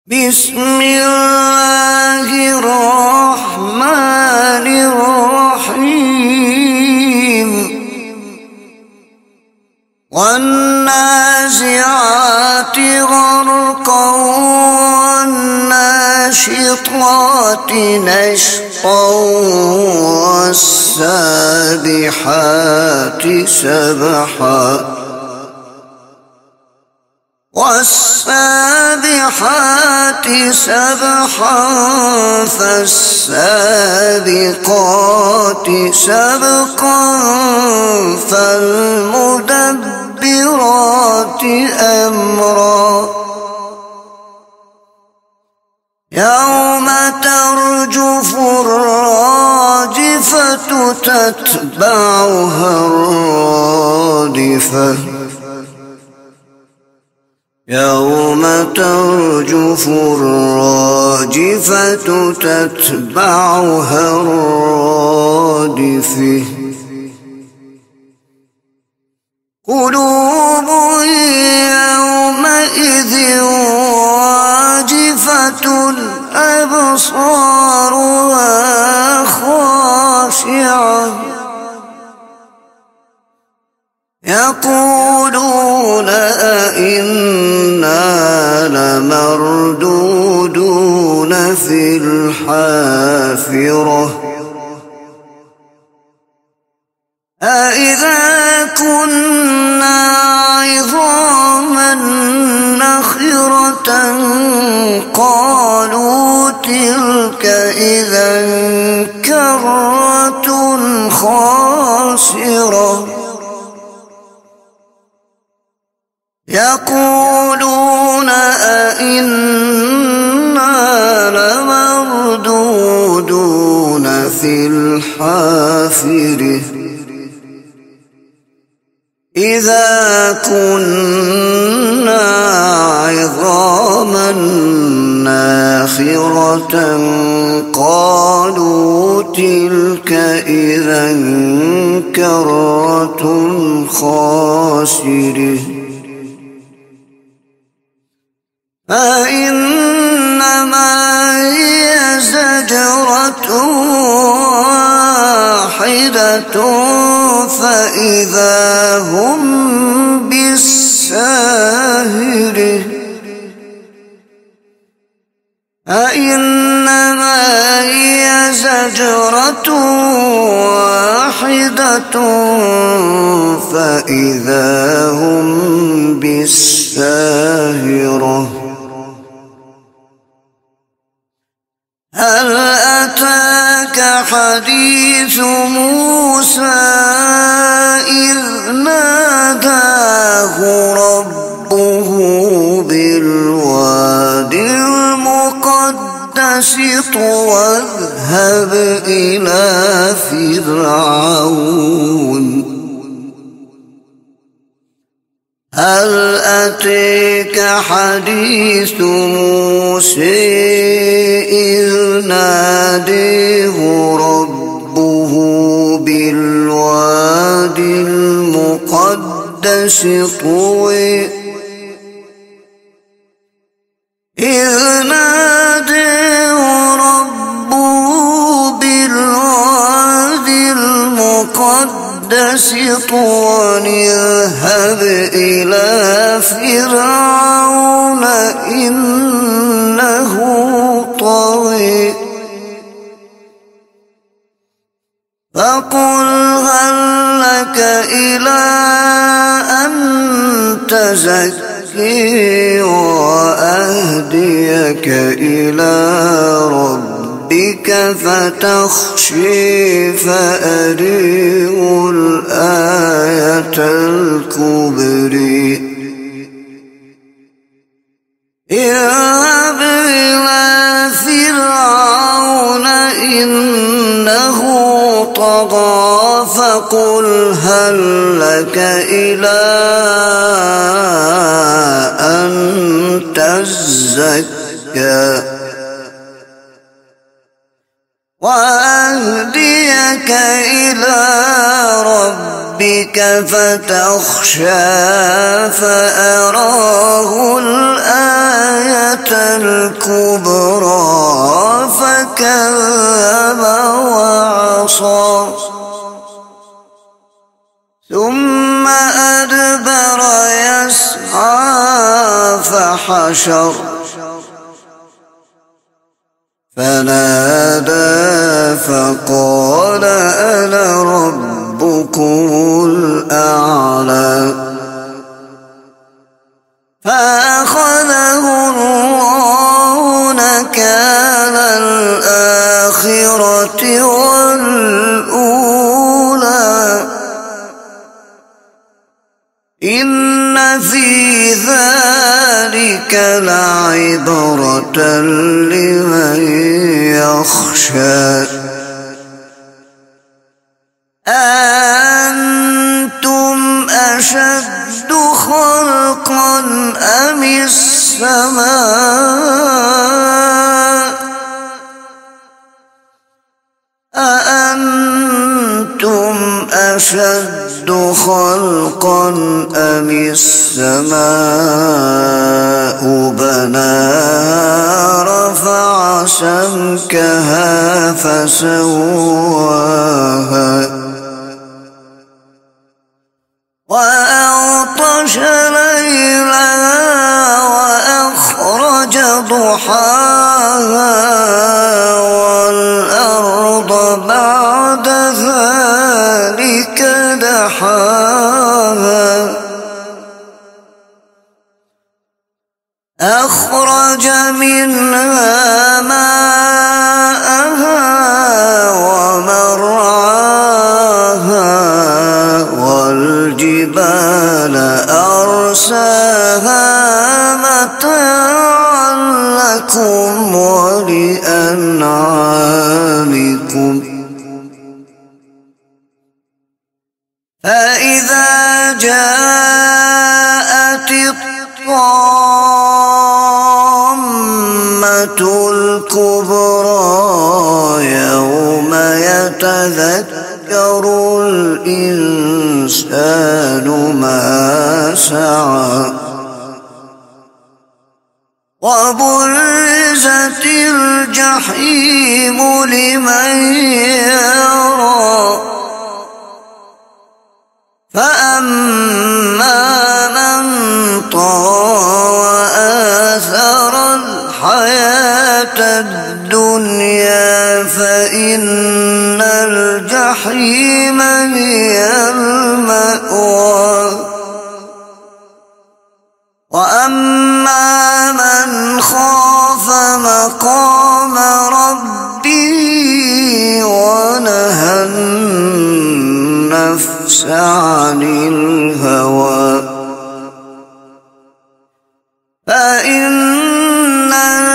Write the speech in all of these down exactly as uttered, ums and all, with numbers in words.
بسم الله الرحمن الرحيم والنازعات غرقا والناشطات نشطا والسابحات سبحا والسابحات سبحا فالسابقات سبقا فالمدبرات أمرا يوم ترجف الراجفة تتبعها الرادفة يوم ترجف الراجفة تتبعها الرادفة قلوب يومئذ واجفة أبصارها خاشعة يقولون أئنا لمردودون في الحافرة أئذا كنا عظاما نخرة قالوا تلك إذا كرة خاسرة يقولون أئنا لمردودون في الحافرة إذا كنا عظاما ناخرة قالوا تلك إذا كرة خاسرة فإنما هي زجرة واحدة فإذا هم بالساهرة فإنما هي زجرة واحدة فإذا هم بالساهرة هل أتاك حديث موسى إذ ناداه ربه بالواد المقدس طوى اذهب إلى فرعون هل أتاك حديث موسى إذ ناداه ربه بالواد المقدس طوى إذ ناداه ربه بالواد المقدس طوى اذهب إلى فرعون إنه طغى فقل هل لك إلى أن تزكي وأهديك إلى ربك فتخشي فأريه الآية الكبرى اذهب إلى فرعون إنه طغى فقل هل لك إلى أن تزكى وأهديك يهديك إلى ربك فتخشى فأراه الآية الكبرى فكذب وعصى ثم أدبر يسعى فحشر فنادى فقال أنا ربكم الأعلى فأخذه الله نكال الآخرة والأولى إن في ذلك لعبرة لمن يخشى أأنتم أشد خلقا أم السماء أأنتم أشد خلقا أم السماء بناها رفع سمكها فسواها وأغطش ليلها وأخرج ضحاها والأرض بعد ذلك دحاها أخرج منها ماءها ومرعاها والجبال أرساها متاعا لكم ولأنعامكم فإذا جاءت الطامة الكبرى يوم يتذكر الإنسان ما سعى وبرزت الجحيم لمن يرى فأما من طغى وآثر الحياة الدنيا فإن الجحيم هي المأوى وأما من خاف مقام ربه ونهى النفس عن الهوى فإن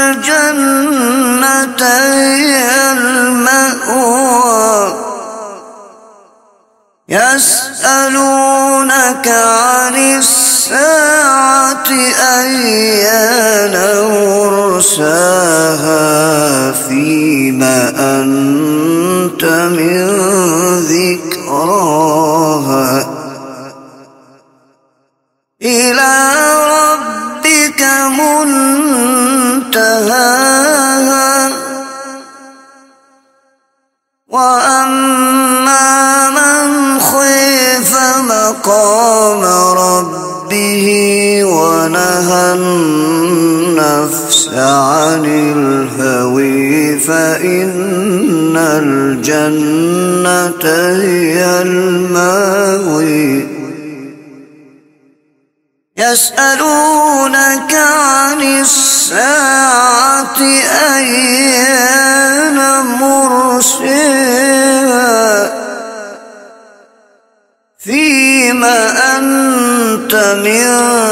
الجنة هي المأوى يسألونك عن الساعة أيان مرساها فيما أنت من ذكراها إلى ربك منتهاها وأما من خيف مقام ربه ونهى النفس عن الهوى فإن الجنة هي المأوى يسألونك عن الساعة أيان مرساها فيما أنت من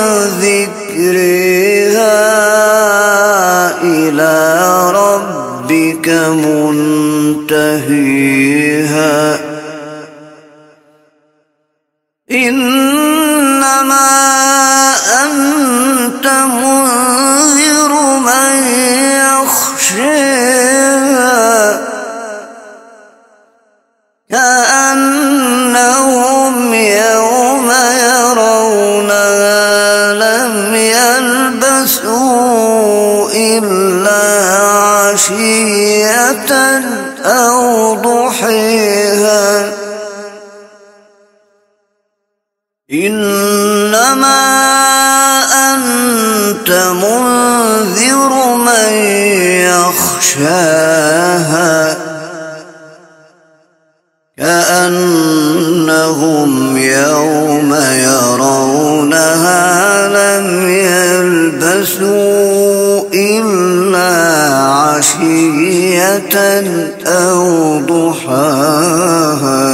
ذكرها إلى ربك منتهيها إنما أنت منذر من يخشاها أو ضحيها إنما أنت منذر من يخشاها كأنهم يوم يرونها لم يلبثوا إلا عشية أو ضحاها.